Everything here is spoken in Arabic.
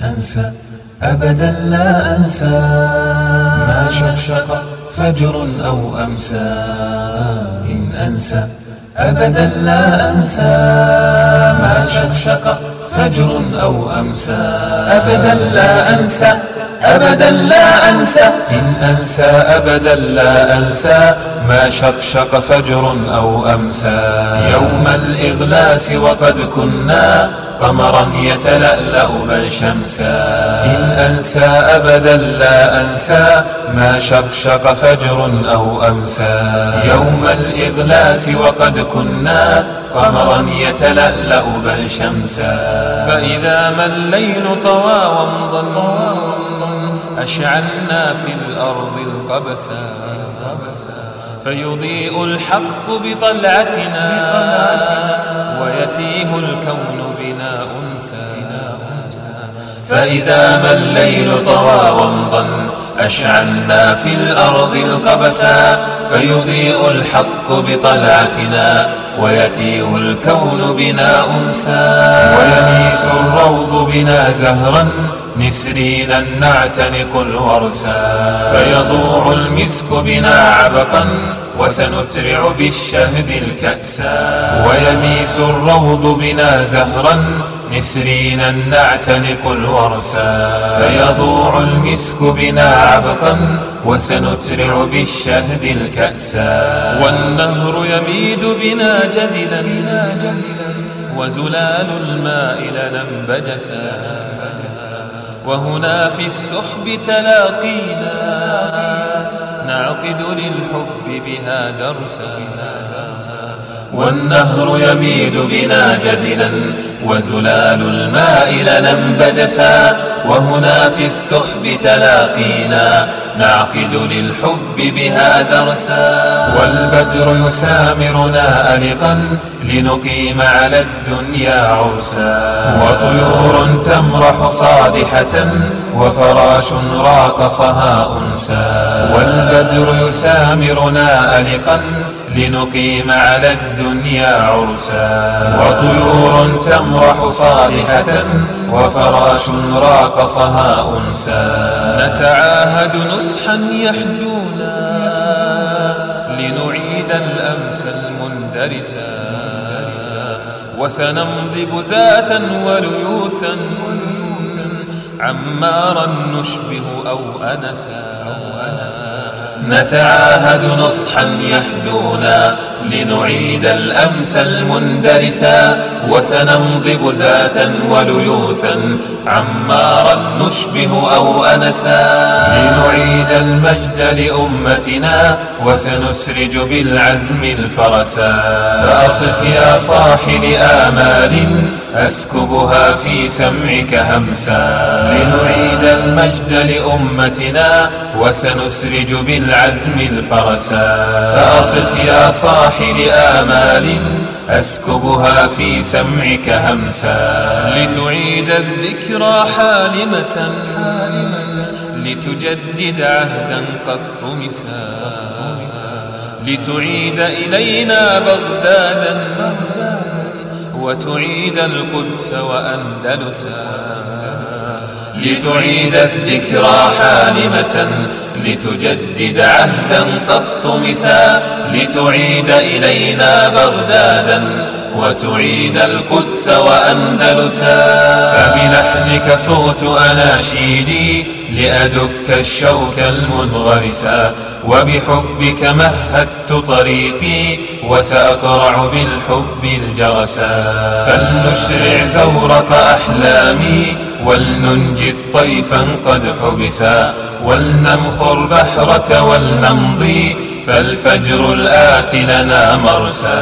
أنسى أبدا لا أنسى ما شقشق فجر أو أمسى. إن أنسى أبدا لا أنسى ما شقشق فجر أو أمسى. أبدا لا أنسى أبدا لا أنسى. إن أنسى أبدا لا أنسى ما شقشق فجر أو أمسى. يوم الإغلاس وقد كنا قمرا يتلألأ بل شمسا. إن أنسى أبدا لا أنسى ما شقشق فجر أو أمسى. يوم الإغلاس وقد كنا قمرا يتلألأ بل شمسا. فإذا ما الليل طوى وانضم أشعلنا في الأرض القبسا. فيضيء الحق بطلعتنا ويتيه الكون بنا أنسا. فإذا ما الليل طوى وانضم أشعلنا في الأرض القبسا. فيضيء الحق بطلعتنا ويتيه الكون بنا أنسا. ويميس الروض بنا زهرا نسرينا نعتنق الورسا. فيضوع المسك بنا عبقا وسنترع بالشهد الكأسا. ويميس الروض بنا زهرا نسرينا نعتنق الورسا. فيضوع المسك بنا عبقا وسنترع بالشهد الكأسا. والنهر يميد بنا جدلا وزلال الماء لنا انبجسا. وهنا في السحب تلاقينا نعقد للحب بها درسا. والنهر يميد بنا جدلا وزلال الماء لنا انبجسا. وهنا في السحب تلاقينا نعقد للحب بها درسا. والبدر يسامرنا ألقا لنقيم على الدنيا عرسا. وطيور تمرح صادحة وفراش راقصها أنسا. والبدر يسامرنا ألقا لنقيم على الدنيا عرسا. وطيور تمرح صادحة وفراش راقصها أنسا. نتعاهد نصحا يحدونا لنعيد الأمس المندرسا. وسنمضي بزاة وليوثا عمارا نشبه أو أنسا. نتعاهد نصحا يحدونا لنعيد الأمس المندرسا. وسنمضي بزاة وليوثا عمارا نشبه أو أنسا. لنعيد المجد لأمتنا وسنسرج بالعزم الفرسا. فأصف يا صاحل آمال أسكبها في سمعك همسا. لنعيد المجد لأمتنا وسنسرج بالعزم الفرسا. فأصف يا صاحل آمال أسكبها في سمعك همسا. لتعيد الذكرى حالمة لتجدد عهدا قد طمسا. لتعيد إلينا بغدادا وتعيد القدس وأندلسا. لتعيد الذكرى حالمة لتجدد عهدا قد طمسا. لتعيد إلينا بغدادا وتعيد القدس وأندلسا. فبلحنك صوت أناشيدي لأدك الشوك المنغرسا. وبحبك مهدت طريقي وسأقرع بالحب الجرسا. فلنشرع زورق أحلامي ولننجد طيفا قد حبسا. ولنمخر بحرك ولنمضي فالفجر الآتي لنا مرسا.